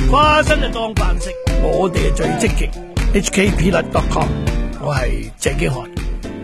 花生就當飯食，我哋係最積極。hkpeanut.com， 我係鄭經翰。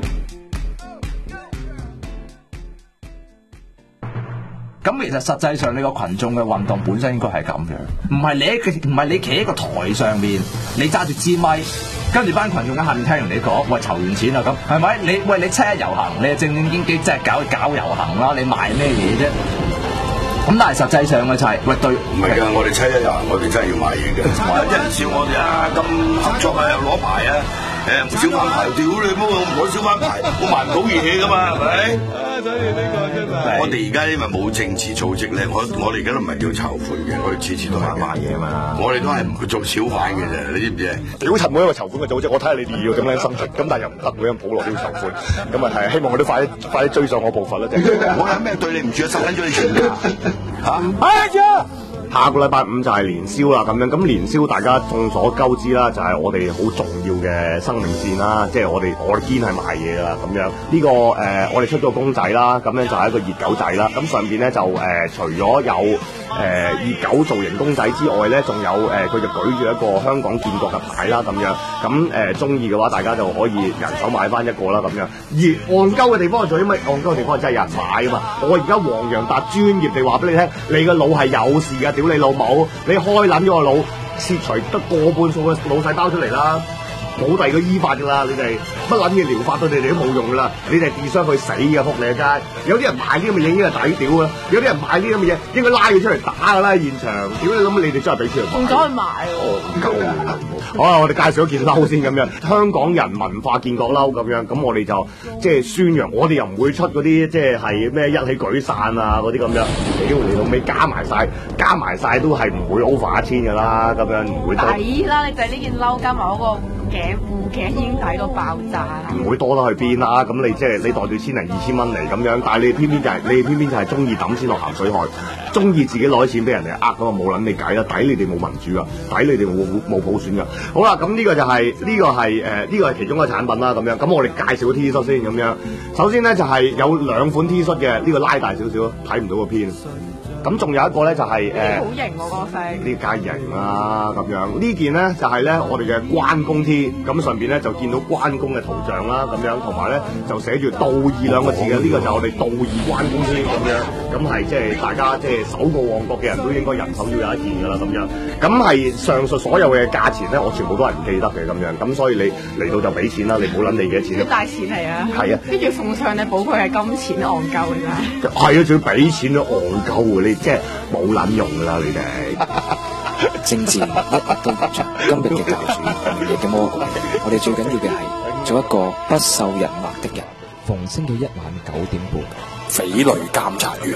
咁其實實際上你個群眾嘅運動本身應該係咁樣，唔係你企喺個台上面，你揸住支咪，跟住班群眾喺下面聽人哋講，喂，籌完錢啦咁，係咪？你七一遊行，你係正正經經即係搞遊行啦，你賣咩嘢啫？咁但係實際上嘅就係、喂對， 唔係㗎，我哋七一遊行，我哋真係要賣嘢嘅，一人笑我哋啊咁合作啊，又攞牌啊。小販牌，屌你媽！我唔攞小販牌，我賣唔到嘢噶嘛，係咪？ 所以呢個真係。 我哋而家因為冇政治組織咧，我哋而家都唔係叫籌款嘅，我哋次次都係賣嘢嘛。我哋都係唔會做小販嘅啫，你知唔知啊？ 屌柒每一個籌款嘅組織，我睇下你哋要點樣生存，咁但係又唔得，每人普羅都要籌款，咁啊係希望佢都快啲追上我步伐啦，即係。 我有咩對你唔住啊？收緊咗你全家嚇！下個禮拜五就係年宵啦，咁樣咁年宵大家眾所周知啦，就係我哋好重要嘅生命線啦，即係我哋堅係賣嘢噶啦，咁樣呢個我哋出咗個公仔啦，咁樣就係一個熱狗仔啦，咁上邊咧就除咗有熱狗造型公仔之外咧，仲有佢就舉住一個香港建國嘅牌啦，咁樣咁中意嘅話，大家就可以人手買翻一個啦，咁樣。而戇鳩嘅地方係做啲乜？戇鳩嘅地方係真係有人買啊嘛！我而家黃洋達專業地話俾你聽，你個腦係有事㗎，屌你老母！你開撚咗個腦，切除得過半數嘅腦細胞出嚟啦！冇第二個醫法㗎啦，你哋乜撚嘢療法對你哋都冇用㗎啦，你哋自傷去死嘅，仆你嘅街！有啲人買呢咁嘅嘢應該係抵屌啊，有啲人買呢咁嘅嘢應該拉佢出嚟打㗎啦，現場！屌你諗你哋真係俾錢人買， 仲走去買喎！好啦，我哋介紹一件褸先咁樣，香港人文化建國褸咁樣，咁我哋就即係宣揚，我哋又唔會出嗰啲即係咩一起舉傘啊嗰啲咁樣，屌你老尾加埋晒都係唔會 over 1000㗎啦，咁樣唔會多。 抵啦！你就係呢件褸加埋嗰個護頸已經抵到爆炸啦。 唔會多得去邊啦，咁你即係你袋住千零2000蚊嚟咁樣，但係你偏偏就係中意抌錢落鹹水海，中意自己攞錢俾人哋呃咁啊，冇撚你計啦，抵你哋冇民主啊，抵你哋冇普選㗎。好啦，咁呢個係其中一個產品啦，咁樣。咁我哋介紹個 T 恤先咁樣。首先咧就係有兩款 T 恤嘅，呢個拉大少少，睇唔到個片。咁仲有一個咧就係好型喎個色， 呢家型啦咁樣。呢件咧就係咧我哋嘅關公 T，咁上邊咧就見到關公嘅圖像啦咁樣，同埋咧就寫住道義兩個字嘅，呢個就係我哋道義關公 T 咁樣。咁係即係大家即係守過旺角嘅人都應該人手要有一件㗎啦咁樣。咁係上述所有嘅價錢咧，我全部都係唔記得嘅咁樣。咁所以你嚟到就俾錢啦，你唔好諗你幾多錢。 要帶錢嚟啊！ 係啊， 跟住奉上你寶貴係金錢，戇鳩㗎咋。 係啊，仲要俾錢都戇鳩喎，你即係冇撚用㗎啦，你哋。 政治一日都唔錯，今日嘅教主，明日嘅魔鬼。我哋最緊要嘅係做一個不受人罵的人。 逢星期一晚9點半， 匪類監察員。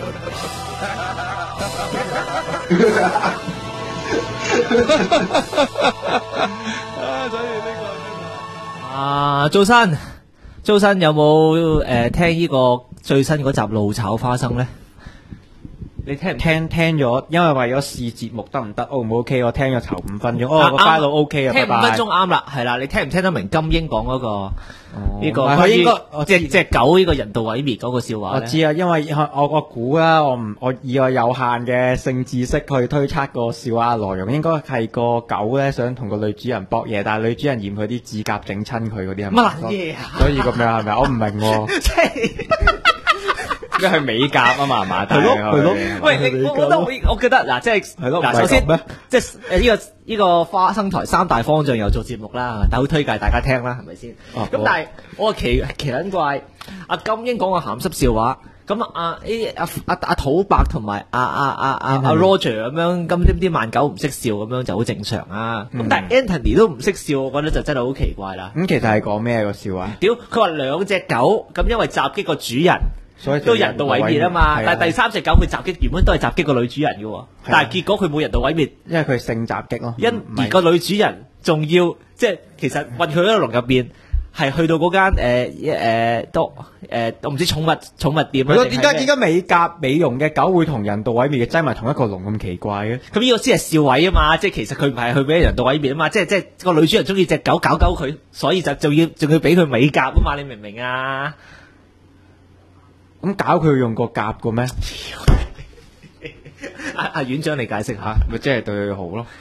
早晨有冇聽呢個最新嗰集怒炒花生咧？ 你聽唔聽咗？因為為咗試節目得唔得？O 唔 OK？我聽咗頭5分鐘，個 file OK 啊， 聽5分鐘啱啦，係啦，你聽唔聽得明金英講嗰個呢個？佢應該即係狗呢個人道毀滅嗰個笑話咧？ 我知啊，因為我估啦，我以我有限嘅性知識去推測個笑話內容，應該係個狗咧想同個女主人搏嘢，但係女主人嫌佢啲指甲整親佢嗰啲係咪？ 乜嘢啊？ 所以咁樣係咪？我唔明喎。即係。因為係美甲啊嘛，係嘛？係咯。 喂，我覺得嗱，即係嗱，首先即係呢個花生台3大方向又做節目啦，但好推介大家聽啦，係咪先？咁但係我奇撚怪阿金英講個鹹濕笑話，咁阿土伯同埋阿 Roger 咁樣，咁啲慢狗唔識笑咁樣就好正常啊。咁但係 Anthony 都唔識笑，我覺得就真係好奇怪啦。 咁其實係講咩個笑話？ 屌，佢話2隻狗咁因為襲擊個主人。 所以都人道毀滅啊嘛，但係第3隻狗佢襲擊原本都係襲擊個女主人嘅，但係結果佢冇人道毀滅， 因為佢性襲擊咯。 而個女主人仲要即係其實運佢喺個籠入邊，係去到嗰間我唔知寵物店。 點解美甲美容嘅狗會同人道毀滅嘅擠埋同一個籠咁奇怪嘅？ 咁呢個先係笑位啊嘛，即係其實佢唔係去俾人道毀滅啊嘛，即係個女主人中意隻狗搞佢，所以就仲要俾佢美甲啊嘛，你明唔明啊？ 咁搞佢用個夾個咩？ 阿院長你解釋下， 咪即係對佢好咯。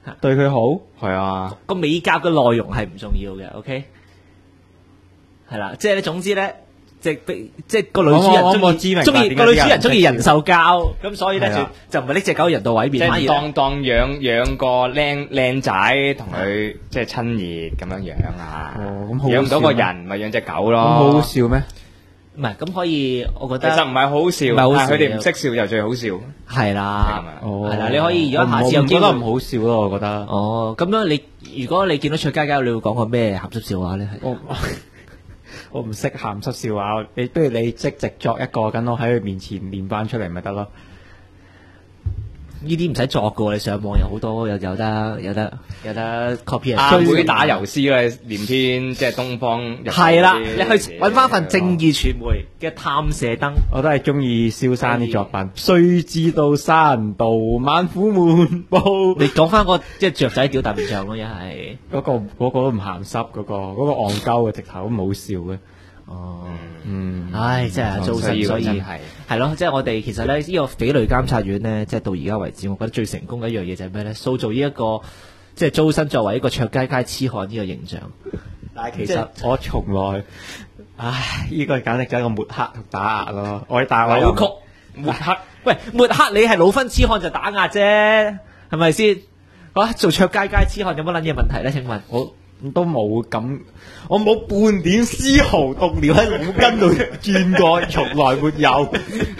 對佢好，係啊， 個美甲嘅內容係唔重要嘅，OK， 係啦，即係咧，總之咧，即係個女主人中意個女主人中意人獸交，咁所以咧就唔係拎隻狗人道毀滅， 即係當養個靚仔同佢即係親熱咁樣養啊，養唔到個人咪養隻狗咯， 咁好好笑咩？ 唔係咁可以，我覺得其實唔係好笑，但係佢哋唔識笑就最好笑。 係啦，係啦，你可以如果下次有機會， 覺得唔好笑咯，我覺得。 哦，咁樣你如果你見到卓佳佳，你會講個咩鹹濕笑話咧？ 我唔識鹹濕笑話，你不如你即直作一個，咁我喺佢面前練翻出嚟咪得咯。 呢啲唔使作噶，你上網有好多，有得 copy 會打油詩咧，連篇即係東方日報係啦，你去揾翻份正義傳媒嘅探射燈， 我都係中意蕭山啲作品。誰知道山道萬苦悶步？ 你講翻個即係雀仔屌大面像咯，一係嗰個都唔鹹濕，嗰個戇鳩嘅直頭都唔好笑嘅。 哦，唉，真係糟心，所以係咯，即係我哋其實咧呢個匪類監察院咧，即係到而家為止，我覺得最成功嘅一樣嘢就係咩咧？塑造呢一個即係周身作為一個卓佳佳痴漢呢個形象。 但係其實我從來，呢個簡直就係一個抹黑同打壓咯。但係扭曲抹黑，喂，抹黑你係老婚痴漢就打壓啫，係咪先？做卓佳佳痴漢有乜撚嘢問題咧？請問我都冇咁，我冇半點絲毫動搖喺腦筋度轉過，從來沒有。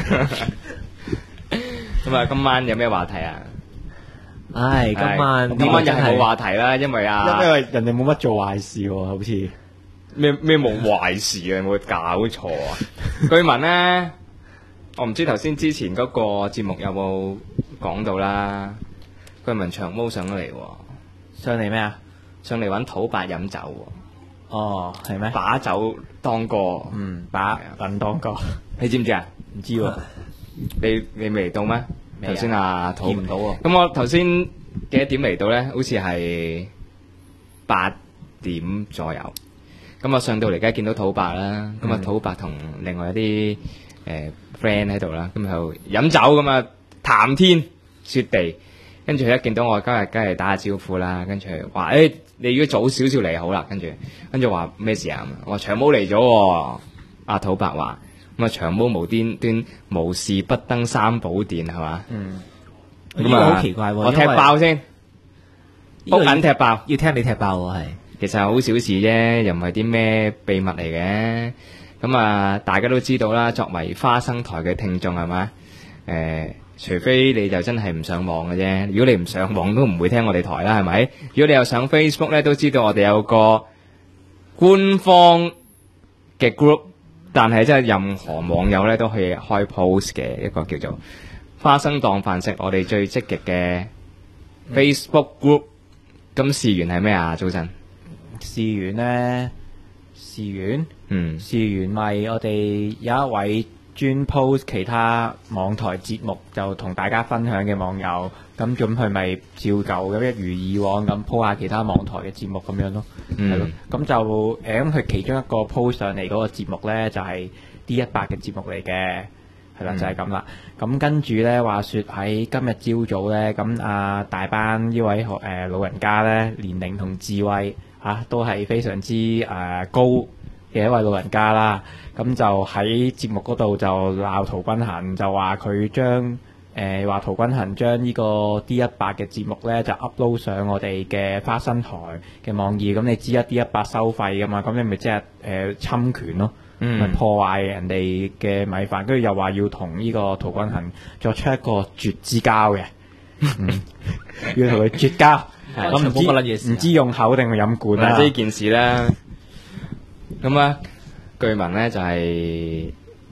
咁啊，今晚有咩話題啊？ 唉，今晚又係冇話題啦，因為人哋冇乜做壞事喎，好似咩冇壞事啊？有冇搞錯啊？據聞咧，我唔知頭先之前嗰個節目有冇講到啦。據聞長毛上嚟咩啊？ 上嚟揾土伯飲酒。 哦，係咩？ 把酒當歌， 把品當歌， 你知唔知啊？ 唔知喎， 你未嚟到咩？頭先土見唔到喎。 咁我頭先幾多點嚟到咧？好似係8點左右。咁我上到嚟，梗係見到土伯啦。咁啊，土伯同另外一啲friend 喺度啦。咁就飲酒咁啊，談天說地。跟住一見到我，今日梗係打下招呼啦。跟住話你如果早少少嚟好啦。跟住話咩事啊？我話長毛嚟咗。阿土伯話咁啊，長毛無端端無事不登三寶殿係嘛？ 咁啊好奇怪喎！ 我踢爆先，屋緊踢爆， 要聽你踢爆喎係。 其實好小事啫，又唔係啲咩秘密嚟嘅。咁啊，大家都知道啦。作為花生台嘅聽眾係嘛？除非你就真係唔上網嘅啫，如果你唔上網都唔會聽我哋台啦，係咪？如果你有上 Facebook 咧，都知道我哋有個官方嘅 group， 但係真係任何網友咧都可以開 post 嘅一個叫做花生當飯食，我哋最積極嘅 Facebook group。咁事源係咩啊？早晨事源咧，事源咪我哋有一位專 post 其他網台節目就同大家分享嘅網友，咁佢咪照舊咁一如以往咁 po 下其他網台嘅節目咁樣咯，係咯。咁就咁佢其中一個 post 上嚟嗰個節目咧就係 D100嘅節目嚟嘅，係啦，就係咁啦。咁跟住咧話説喺今日朝早咧，咁大班呢位老人家咧，年齡同智慧都係非常之高嘅一位老人家啦。咁就喺節目嗰度就鬧陶君行，就話佢將話陶君行將呢個 D100嘅節目咧就 upload 上我哋嘅花生台嘅網頁。咁你知啊 D100收費噶嘛，咁你咪即係侵權咯，咪破壞人哋嘅米飯。跟住又話要同呢個陶君行作出一個絕之交嘅，要同佢絕交。咁唔知用口定係飲罐啦。 呢件事咧，咁啊。據聞咧就係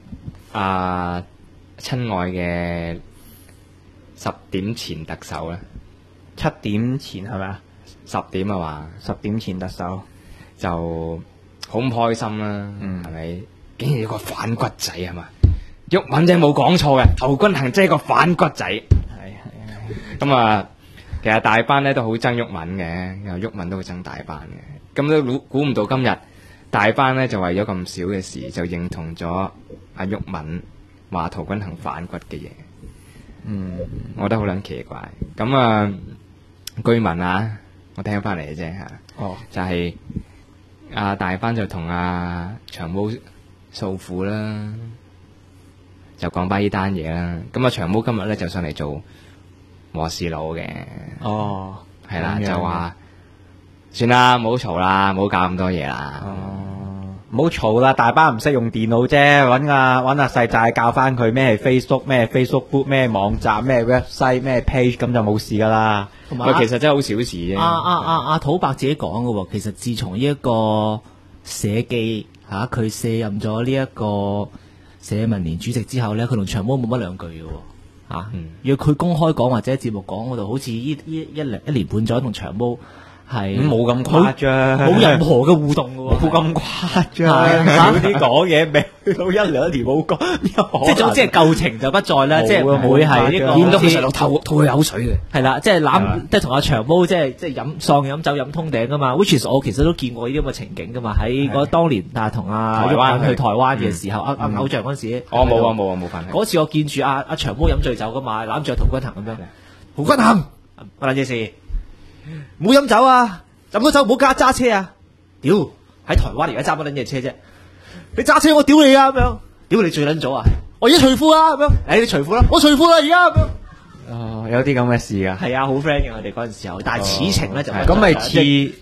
親愛嘅10點前特首咧 ，7點前係咪啊 ？10點啊嘛 ，10點前特首就好唔開心啦，係咪？竟然有個反骨仔係嘛？毓民仔冇講錯嘅，陶君行真係個反骨仔。係。咁啊，其實大班咧都好憎毓民嘅，又毓民都好憎大班嘅。咁都估唔到今日。大班咧就為咗咁少嘅事就認同咗阿毓民話陶君行反骨嘅嘢，我覺得好撚奇怪。咁居民啊，我聽翻嚟嘅啫嚇。就係大班就同長毛訴苦啦，就講翻呢單嘢啦。咁長毛今日咧就上嚟做和事佬嘅。係啦，就話算啦，唔好嘈啦，唔好搞咁多嘢啦。 唔好嘈啦，大班唔識用電腦啫，揾阿細仔教翻佢咩係 Facebook， 咩係 Facebook group， 咩網站，咩 website， 咩 page， 咁就冇事噶啦。 同埋其實真係好小事啫。 阿土伯自己講嘅喎，其實自從呢一個社記佢卸任咗呢一個社民連主席之後咧，佢同長毛冇乜兩句嘅喎。要佢公開講或者節目講嗰度，好似一年半載同長毛係冇咁誇張， 冇任何嘅互動嘅喎， 冇咁誇張，少啲講嘢，未去到一兩年冇講， 即係總之係舊情就不在啦，即係唔會係呢個見到佢成日吐佢口水嘅， 係啦，即係即係同阿長毛即係喪飲酒飲通頂噶嘛 ，which is 我其實都見過呢啲咁嘅情景噶嘛，喺嗰當年同阿台灣去台灣嘅時候，阿偶像嗰陣時， 冇份。 嗰次我見住阿長毛飲醉酒噶嘛，攬住阿陶君行咁樣，陶君行，關你事。唔好飲酒啊！飲咗酒唔好揸車啊！屌，喺台灣而家揸乜撚嘢車啫？你揸車我屌你啊！咁樣，屌你最撚早啊！我而家除褲啊！咁樣，你除褲啦！我除褲啦！而家咁樣。 有啲咁嘅事噶。 係啊，好 friend 嘅我哋嗰陣時候，但係此情咧就咁咪似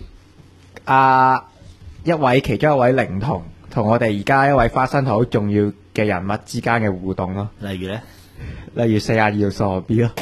其中一位靈童同我哋而家一位花生台好重要嘅人物之間嘅互動咯。 例如咧， 例如42號傻 B 咯。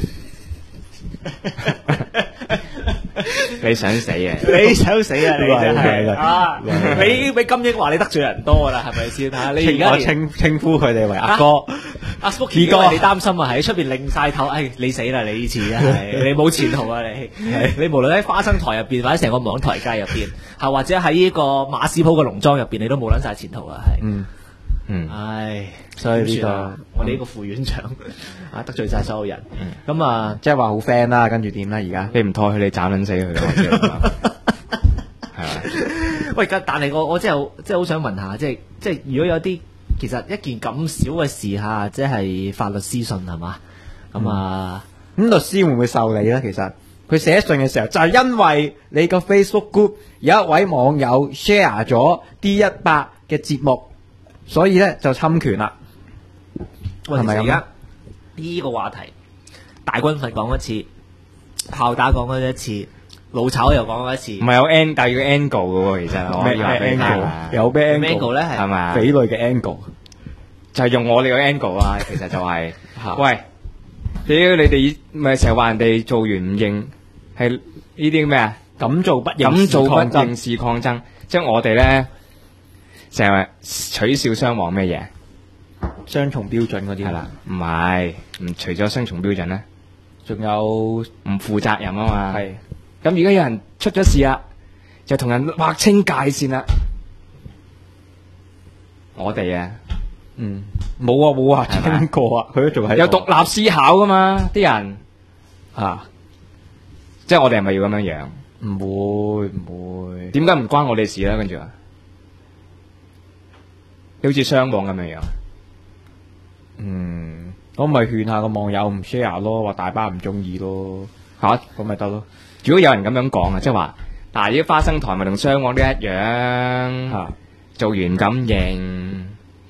你想死啊！ 你想死啊！你真係你金英話你得罪人多啦，係咪先？你而家稱呼佢哋為阿哥、 阿 Spooky 哥，你擔心啊？喺出邊擰晒頭，你死啦！你呢次你冇前途啊！你無論喺花生台入邊，或者成個網台界入邊，或者喺呢個馬屎鋪嘅農莊入邊，你都冇撚晒前途啊！唉， 所以呢個我哋呢個副院長得罪晒所有人， 咁即係話好 friend 啦，跟住點啦？而家你唔拖佢，你斬撚死佢係咪？ 喂，但係我真係好想問下，即係如果有啲其實一件咁少嘅事嚇，即係發律師信係嘛？咁律師會唔會受理咧？其實佢寫信嘅時候就係因為你個 Facebook group 有一位網友 share 咗 D100嘅節目。所以咧就侵權啦，係咪咁？而家呢個話題，大軍閥講一次，炮打講咗一次，老炒又講咗一次。 唔係有第二個 angle 嘅喎，其實咩 angle？有咩 angle 咧？ 係咪啊？ 匪類嘅 angle 就係用我哋個 angle 啊！其實就係，喂，屌你哋咪成日話人哋做完唔認，係呢啲咩啊？ 敢做不認事抗爭，即係我哋咧。成日取笑雙黃咩嘢？ 雙重標準嗰啲係啦，唔係除咗雙重標準咧， 仲有唔負責任啊嘛。 係咁而家有人出咗事啦，就同人劃清界線啦。我哋冇話清過啊，佢都仲係有獨立思考噶嘛，啲人即係我哋係咪要咁樣樣？ 唔會， 點解唔關我哋事咧？跟住好似雙網咁樣樣， 我咪勸下個網友唔 share 咯，話大班唔中意咯，咁咪得咯。 如果有人咁樣講即係話，嗱，呢啲花生台咪同雙網都一樣，做完唔敢認，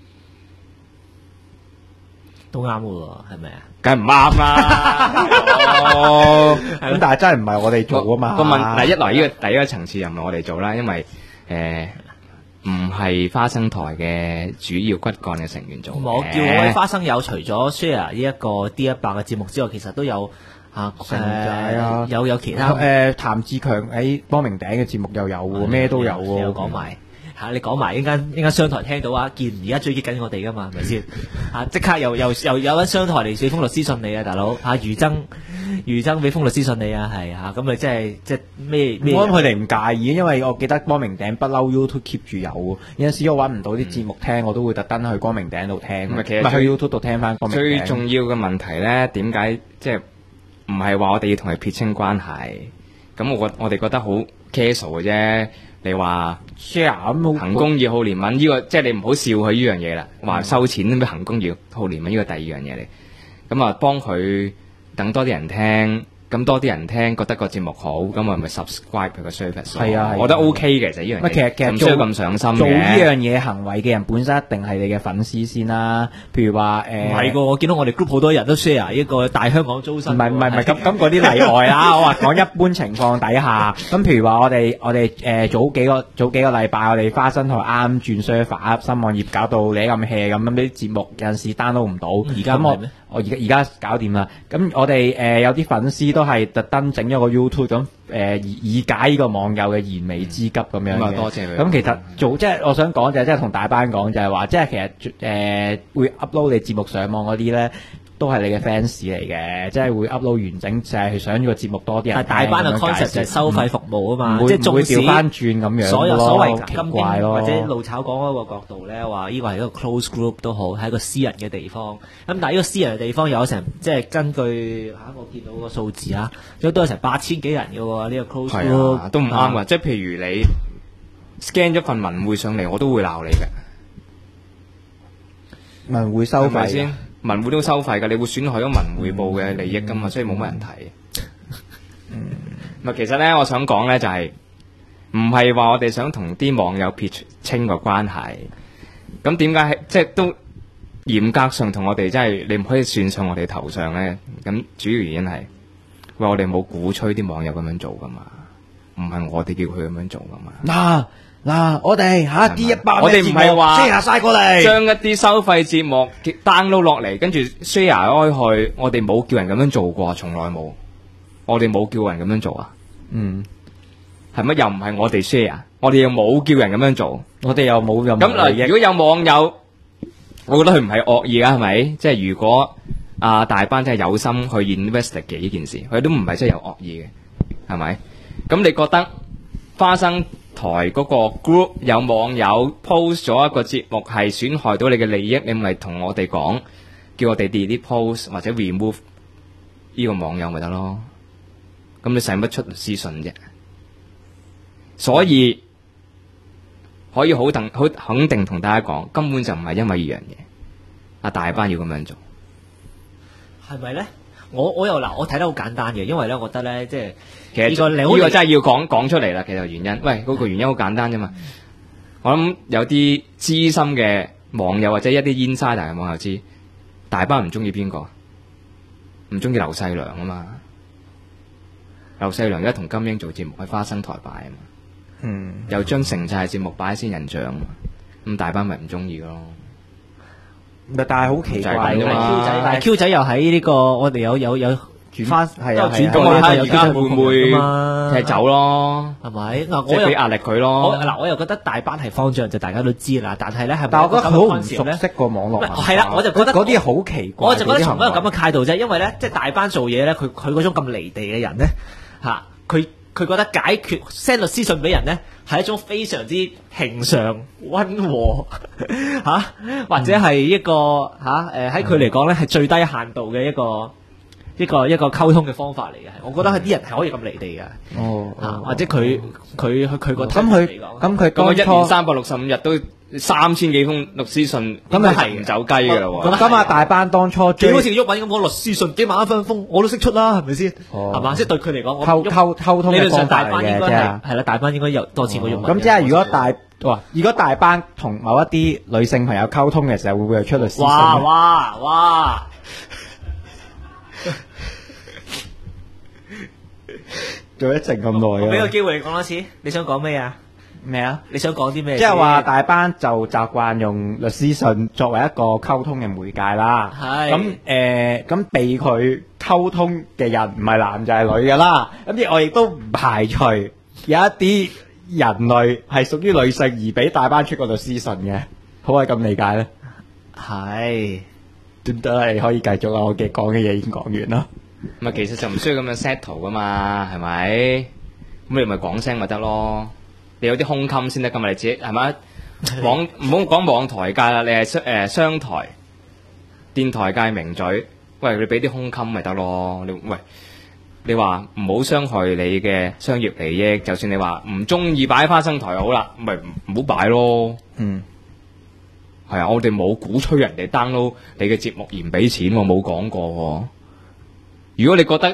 都啱喎，係咪啊？ 梗係唔啱啦。 咁但係真係唔係我哋做啊嘛。 個問題一來呢個第一個層次又唔係我哋做啦，因為唔係花生台嘅主要骨幹嘅成員做嘅。 我叫我啲花生友除咗 share 呢一個 D100嘅節目之外，其實都有有其他譚志強喺光明頂嘅節目又有喎，咩都有喎。 又講埋你講埋，依家商台聽到啊，見而家追擊緊我哋噶嘛，係咪先？即刻又有間商台嚟寫封律師信你啊，大佬余爭俾封律師信你啊，係咁你即係咩？ 我諗佢哋唔介意，因為我記得光明頂不嬲 YouTube keep 住有陣時我揾唔到啲節目聽，我都會特登去光明頂度聽， 咪去 YouTube 度聽翻光明頂。 最重要嘅問題咧，點解即係唔係話我哋要同佢撇清關係？咁我哋覺得好 casual 嘅啫。你話 share 咁行公義好憐憫呢個，即係你唔好笑佢呢樣嘢啦。話收錢咩行公義好憐憫呢個第二樣嘢嚟。咁幫佢等多啲人聽， 咁多啲人聽，覺得個節目好，咁我咪 subscribe 佢個 service。 係啊， 我覺得 OK 嘅，就呢樣嘢。 其實唔需要咁上心嘅。 做呢樣嘢行為嘅人本身一定係你嘅粉絲先啦。譬如話唔係㗎，我見到我哋 group 好多人都 share 呢個大香港租新。 唔係咁嗰啲例外啦。我話講一般情況底下，咁譬如話我哋早幾個禮拜，我哋花生台啱轉 server，新網頁搞到你咁 hea 咁啲節目有陣時 download 唔到。而家我而家搞掂啦。咁我哋有啲粉絲都係特登整咗個 YouTube 咁以解呢個網友嘅燃眉之急咁樣嘅。 多謝佢。 咁其實即係我想講就係即係同大班講就係話，即係其實會 upload 你節目上網嗰啲咧，都係你嘅 fans 嚟嘅，即係會 upload 完整就係想個節目多啲人聽。 大班嘅 concept 就係收費服務啊嘛， 即係唔會調翻轉咁樣。 所謂奇怪咯， 或者路炒講嗰個角度咧，話呢個係一個 close group 都好，係一個私人嘅地方。咁但係呢個私人嘅地方有成，即係根據我見到個數字啊，都有成8000幾人嘅喎，呢個 close group 都唔啱㗎。即係譬如你 scan 咗份文匯上嚟，我都會鬧你嘅。 文匯收費先？文匯都收費㗎，你會損害咗文匯報嘅利益㗎嘛，所以冇乜人睇。其實咧，我想講咧就係唔係話我哋想同啲網友撇清個關係。咁點解即係都嚴格上同我哋真係你唔可以算上我哋頭上咧？咁主要原因係我哋冇鼓吹啲網友咁樣做㗎嘛，唔係我哋叫佢咁樣做㗎嘛。 嗱，我哋啲100， 我哋唔係話 share 晒過嚟， 將一啲收費節目 download 落嚟，跟住 share 開去，我哋冇叫人咁樣做過，從來冇。我哋冇叫人咁樣做啊。係乜？又唔係我哋 share，我哋又冇叫人咁樣做， 我哋又冇任何利益。 咁如果有網友，我覺得佢唔係惡意啊，係咪？即係如果大班真係有心去 investigate 呢件事，佢都唔係真係有惡意嘅，係咪？咁你覺得花生台嗰個 group 有網友 post 咗一個節目係損害到你嘅利益，你咪同我哋講，叫我哋 delete post 或者 remove 呢個網友咪得咯？咁你使乜出私信啫？所以可以好肯定同大家講，根本就唔係因為呢樣嘢，大班要咁樣做， 係咪咧？我又我睇得好簡單嘅，因為咧，我覺得咧，即係其實呢個真係要講出嚟啦。其實原因，嗰個原因好簡單啫嘛。我諗有啲資深嘅網友或者一啲 insider 嘅網友知，大班唔中意邊個？唔中意劉細良啊嘛。劉細良而家同金英做節目喺花生台擺啊嘛。又將城寨節目擺喺仙人掌啊嘛。咁大班咪唔中意咯。 但係好奇怪啫嘛！ 但係 Q 仔又喺呢個我哋有轉翻係啊， 咁我睇而家會唔會踢走咯？ 係咪？ 我又俾壓力佢咯。 我又覺得大班係方丈就大家都知啦，但係咧係咪？ 但係我覺得佢好唔熟悉個網絡。 係啦，我就覺得嗰啲好奇怪。 我就覺得從一個咁嘅態度啫，因為咧即係大班做嘢咧，佢嗰種咁離地嘅人咧嚇，佢覺得解決 send 律師信俾人咧係一種非常之平常溫和或者係一個喺佢嚟講咧係最低限度嘅一個溝通嘅方法嚟嘅。我覺得係啲人係可以咁離地嘅。或者佢個咁佢咁1年365日都3000幾封律師信，咁咪係唔走雞㗎啦喎。 咁大班當初幾好似鬱文咁講律師信幾萬一封，我都識出啦，係咪先？係嘛？即係對佢嚟講， 溝通嘅方法嚟嘅啫。 係啦，大班應該有多次過鬱文。 咁即係如果大班同某一啲女性朋友溝通嘅時候，會唔會出律師信？ 哇！ 做一陣咁耐啊！ 俾個機會你講多次，你想講咩啊？咩啊？你想講啲咩？ 即係話大班就習慣用律師信作為一個溝通嘅媒介啦。係咁被佢溝通嘅人唔係男就係女㗎啦。咁我亦都唔排除有一啲人類係屬於女性而俾大班出個律師信嘅，可唔可以咁理解咧？係，都係可以繼續啦。我嘅講嘅嘢已經講完啦。 咪其實就唔需要咁樣 settle 噶嘛，係咪？咁你咪講聲咪得咯。你有啲胸襟先得噶嘛，你自己係咪？唔好講網台界啦，你係商台、電台界名嘴，喂，你俾啲胸襟咪得咯。你話唔好傷害你嘅商業利益，就算你話唔中意擺花生台好啦，咪唔好擺咯。係啊，我哋冇鼓吹人哋 download 你嘅節目而唔俾錢，我冇講過。如果你覺得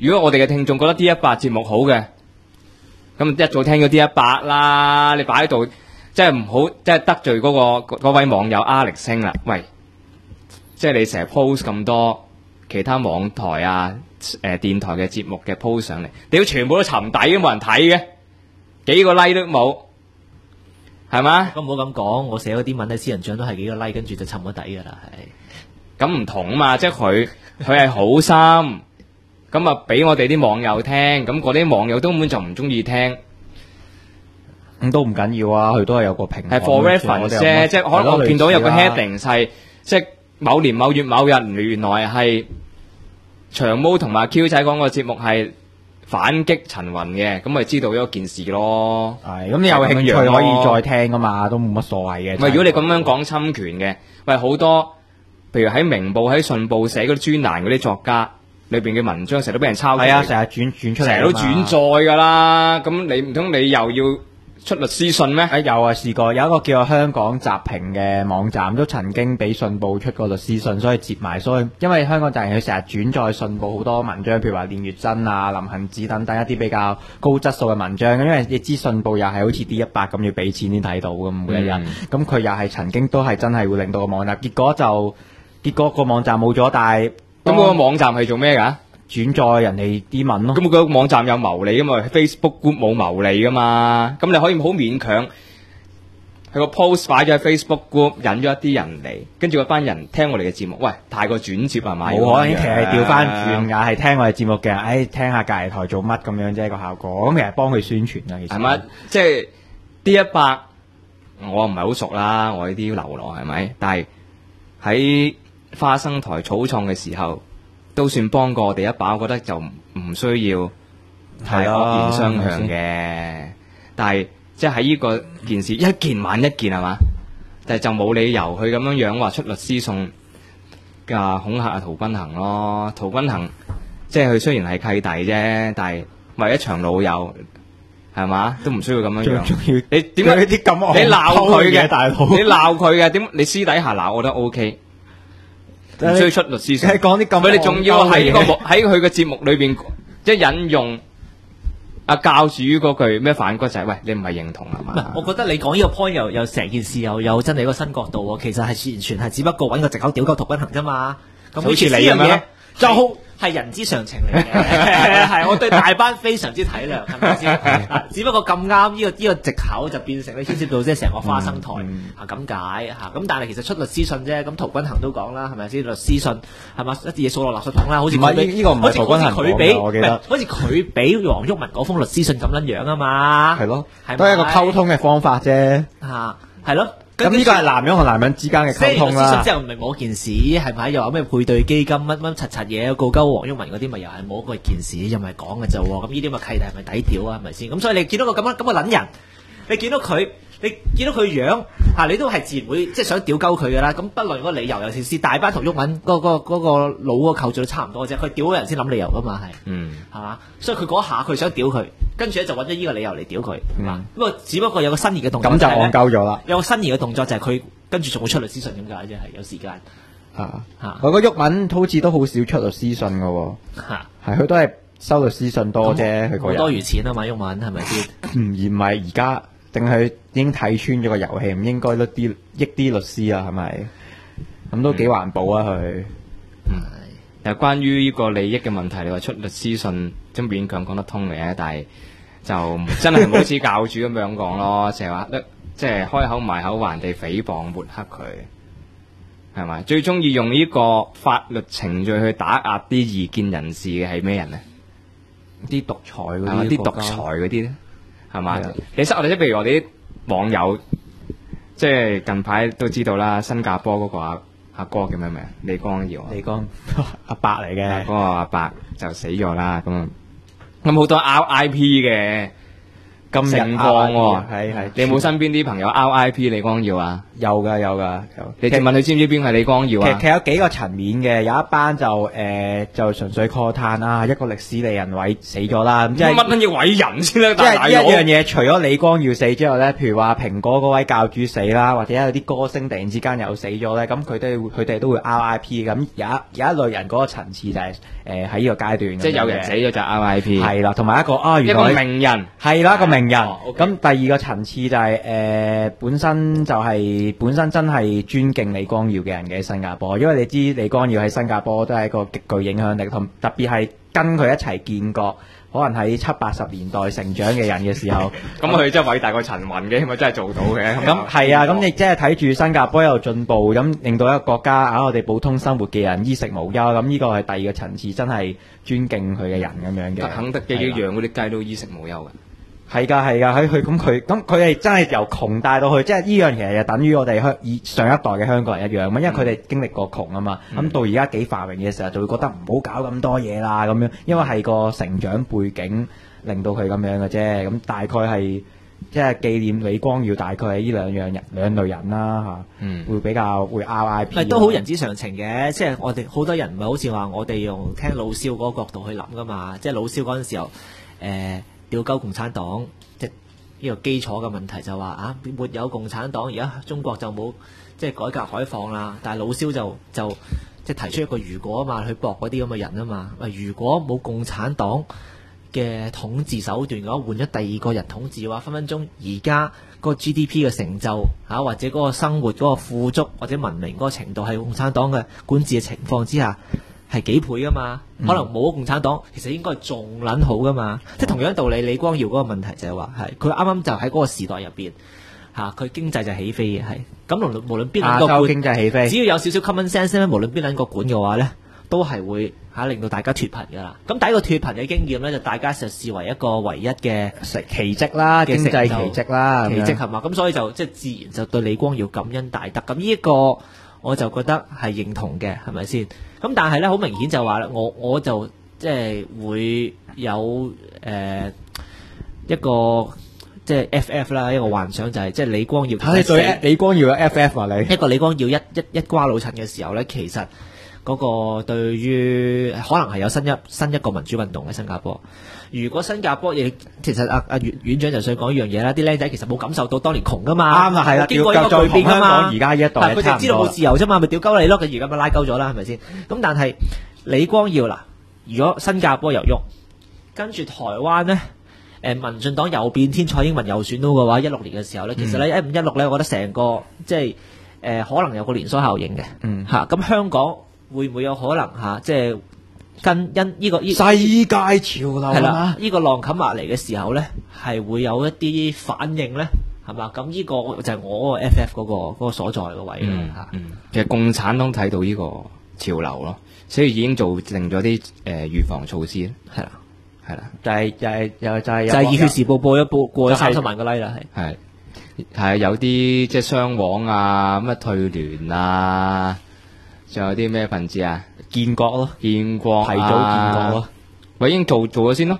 如果我哋嘅聽眾覺得 D100 節目好嘅，咁一早聽咗 D100啦，你擺喺度，即係唔好，即係得罪嗰位網友 Alex 星啦。喂，即係你成日 post 咁多其他網台啊、電台嘅節目嘅 post 上嚟，屌全部都沉底都冇人睇嘅，幾個 like 都冇，係嘛？ 咁唔好咁講，我寫嗰啲文喺私人帳都係幾個 like，跟住就沉咗底㗎啦，係。 咁唔同啊嘛，即係佢係好心，咁啊俾我哋啲網友聽，咁嗰啲網友根本就唔中意聽。 咁都唔緊要啊，佢都係有個評係 for reference 啫，即係可能我見到有個 heading 係即係某年某月某日原來係長毛同埋 Q 仔講個節目係反擊陳雲嘅，咁咪知道咗件事咯。 係咁，你有興趣可以再聽噶嘛，都冇乜所謂嘅。 唔係如果你咁樣講侵權嘅，喂好多譬如喺明報、喺信報寫嗰啲專欄嗰啲作家裏邊嘅文章，成日都俾人抄。 係啊，成日轉出嚟， 成日都轉載㗎啦。咁你唔通你又要出律師信咩？ 有啊，試過有一個叫做香港集評嘅網站都曾經俾信報出過律師信，所以接埋。所以因為香港集評佢成日轉載信報好多文章，譬如話練乙錚啊、林行止等等一啲比較高質素嘅文章。因為你知信報又係好似 D100咁要俾錢先睇到嘅每一日，咁佢又係曾經都係真係會令到個網站，結果個網站冇咗，但係咁嗰個網站係做咩㗎？ 轉載人哋啲文咯， 咁個網站有牟利噶嘛 ？Facebook group 冇牟利噶嘛？咁你可以好勉強，佢個 post 擺咗喺 Facebook group，引咗一啲人嚟，跟住嗰班人聽我哋嘅節目，喂，太過轉接係咪？ 冇可能，其實係調翻轉㗎，係聽我哋節目嘅，聽下隔離台做乜咁樣啫個效果，咁其實幫佢宣傳㗎，其實係咪？即係 D100，我唔係好熟啦，我呢啲流浪係咪？但係喺花生台草創嘅時候，都算幫過我哋一把，我覺得就唔需要太惡言相向嘅。但係即係喺呢個件事一件玩一件係嘛，但係就冇理由去咁樣話出律師信嘅恐嚇陶君行咯。陶君行即係佢雖然係契弟啫，但係為一場老友係嘛，都唔需要咁樣樣。你點解啲咁你鬧佢嘅大佬？ 你鬧佢嘅點？你私底下鬧我覺得 OK。唔需要出律師信， 講啲咁， 佢哋仲要喺佢嘅節目裏邊，即係引用阿教主嗰句咩反骨仔，喂，你唔係認同係嘛？ 我覺得你講呢個 point 又成件事又有真係一個新角度喎。其實係完全係只不過揾個藉口屌鳩陶君行啫嘛。咁好似你咁樣， 就係人之常情嚟嘅。係我對大班非常之體諒，係咪先？只不過咁啱呢個藉口就變成你牽涉到即係成個花生台咁解嚇。咁但係其實出律師信啫。咁陶君行都講啦，係咪先？律師信係嘛，一啲嘢掃落垃圾桶啦。好似唔係呢個唔係陶君行講嘅，我記得。 好似佢俾黃毓民嗰封律師信咁撚樣啊嘛。 係咯，都係一個溝通嘅方法啫。 嚇，係咯。 咁呢個係男人同男人之間嘅溝通啦。 即係唔係冇件事，係咪？又話咩配對基金乜乜柒柒嘢告鳩黃毓民嗰啲，咪又係冇嗰件事，又咪講嘅啫喎。咁呢啲咪契弟係咪抵屌啊？係咪先？咁所以你見到個咁嘅撚人，你見到佢樣嚇，你都係自然會即係想屌鳩佢㗎啦。咁不論嗰個理由，尤其是大班同毓民嗰個腦個構造都差唔多啫。佢屌人先諗理由㗎嘛，係係嘛？所以佢嗰下佢想屌佢，跟住咧就揾咗呢個理由嚟屌佢。咁啊，只不過有個新意嘅動作， 咁就戇鳩咗啦。 有個新意嘅動作就係佢跟住仲會出律師信咁解啫，係有時間我個毓民好似都好少出律師信㗎喎，係佢都係收律師信多啫。佢個人多餘錢啊嘛，毓民係咪先？ 而唔係而家。定係已經睇穿咗個遊戲，唔應該益啲律師啊，係咪？咁都幾環保啊佢。 又關於呢個利益嘅問題，你話出律師信，真勉強講得通嘅，但係就真係唔好似教主咁樣講咯，成日話即係開口埋口話人哋誹謗抹黑佢，係咪？最中意用呢個法律程序去打壓啲異見人士嘅係咩人呢？ 啲獨裁嗰啲， 啲獨裁嗰啲咧。係嘛？其實我哋即係譬如我哋啲網友，即係近排都知道啦，新加坡嗰個阿哥叫咩名？李光耀。 李光阿伯嚟嘅。嗰個阿伯就死咗啦。咁好多 RIP 嘅今日情況喎。 係你有冇身邊啲朋友 RIP 李光耀啊？ 有㗎。 你問佢知唔知邊個係李光耀啊？ 其實有幾個層面嘅，有一班就純粹慨嘆啊，一個歷史偉人死咗啦，咁即係乜嘢偉人先啦？ 即係一樣嘢，除咗李光耀死之後咧，譬如話蘋果嗰位教主死啦，或者有啲歌星突然之間又死咗咧，咁佢哋都會 RIP 咁，有一類人嗰個層次就係喺呢個階段， 即係有人死咗就 RIP 係啦，同埋一個原來一個名人係啦，一個名人。咁第二個層次就係本身真係尊敬李光耀嘅人嘅新加坡，因為你知李光耀喺新加坡都係一個極具影響力，同特別係跟佢一齊見過，可能喺70-80年代成長嘅人嘅時候， 咁佢真係偉大過陳雲嘅，咪真係做到嘅。 咁係啊，咁你即係睇住新加坡有進步，咁令到一個國家我哋普通生活嘅人衣食無憂，咁呢個係第二個層次，真係尊敬佢嘅人咁樣嘅。 肯德基一樣嗰啲雞都衣食無憂嘅。 係㗎，佢係真係由窮帶到去，即係呢樣其實就等於我哋上一代嘅香港人一樣，因為佢哋經歷過窮啊嘛，咁到而家幾繁榮嘅時候，就會覺得唔好搞咁多嘢啦咁樣，因為係個成長背景令到佢咁樣嘅啫。咁大概係即係紀念李光耀，大概係呢兩類人啦嚇，會比較會 RIP。 都好人之常情嘅，即係我哋好多人唔係好似話我哋用聽老蕭嗰個角度去諗噶嘛，即係老蕭嗰陣時候屌鳩共產黨，即係呢個基礎嘅問題就話啊，沒有共產黨，而家中國就冇即係改革開放啦。但係老蕭就即係提出一個如果啊嘛，去駁嗰啲咁嘅人啊嘛。如果冇共產黨嘅統治手段嘅話，換咗第二個人統治嘅話，分分鐘而家嗰個 GDP 嘅成就或者嗰個生活嗰個富足或者文明嗰個程度係共產黨嘅管治嘅情況之下係幾倍噶嘛？可能冇共產黨，其實應該係仲撚好噶嘛。即係同樣道理，李光耀嗰個問題就係話係佢啱啱就喺嗰個時代入邊佢經濟就起飛嘅係。咁無論邊兩個管經濟起飛， 只要有少少 common sense 咧，無論邊兩個管嘅話咧，都係會令到大家脫貧噶啦。咁第一個脫貧嘅經驗咧，就大家就視為一個唯一嘅奇蹟啦，經濟奇蹟啦， 奇蹟係嘛？咁所以就即係自然就對李光耀感恩大德。咁呢一個我就覺得係認同嘅，係咪先？咁但係咧，好明顯就話咧，我就即係會有一個即係 FF 啦，一個幻想就係即係李光耀。 你對李光耀嘅 FF 啊？你一個李光耀一瓜老襯嘅時候咧，其實嗰個對於可能係有新一個民主運動喺新加坡。如果新加坡亦其實阿院長就想講一樣嘢啦，啲僆仔其實冇感受到當年窮噶嘛， 啱啊，係啦， 經過一個巨變噶嘛， 而家一代佢哋知道冇自由啫嘛，咪屌鳩你咯，佢而家咪拉鳩咗啦，係咪先？咁但係李光耀嗱，如果新加坡又喐，跟住台灣咧，民進黨又變天，蔡英文又選到嘅話，16年嘅時候咧，其實咧1516咧，我覺得成個即係可能有個連鎖效應嘅，咁香港會唔會有可能即係？因呢個世界潮流係啦， 呢個浪冚埋嚟嘅時候咧，係會有一啲反應咧，係嘛？咁呢個就係我個 FF 嗰個所在嘅位啦。 其實共產黨睇到呢個潮流咯，所以已經做定咗啲預防措施。 係啦， 就係熱血時報過咗30萬個 like 啦， 係有啲即係雙黃啊，乜退聯啊，仲有啲咩分子啊？ 建國咯， 建國提早建國咯， 已經做咗先咯，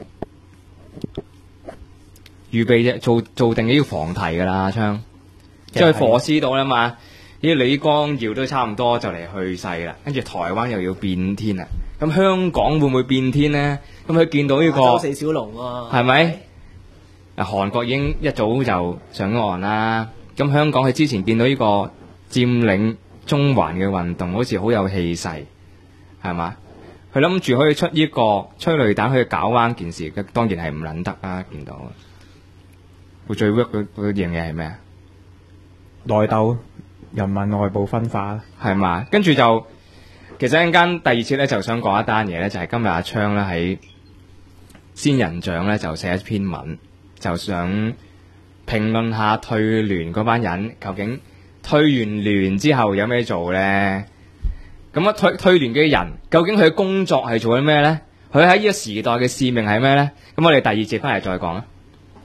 預備做定呢個防提噶啦，槍即係課思到啦嘛。呢李光耀都差唔多就嚟去世啦，跟住台灣又要變天啦，咁香港會唔會變天呢？咁佢見到呢個亞洲四小龍喎， 係咪？韓國已經一早就上岸啦，咁香港佢之前見到呢個佔領中環嘅運動，好似好有氣勢。係嘛？佢諗住可以出呢個催淚彈去搞彎件事，當然係唔撚得啦！見到佢最 work 嗰樣嘢係咩啊？ 內鬥，人民內部分化， 係嘛？跟住就其實一陣間第二次咧，就想講一單嘢咧，就係今日阿昌咧喺仙人掌咧就寫一篇文，就想評論下退聯嗰班人究竟退完聯之後有咩做咧？咁退聯嘅人，究竟佢嘅工作係做緊咩咧？佢喺呢個時代嘅使命係咩咧？咁我哋第二節翻嚟再講啦。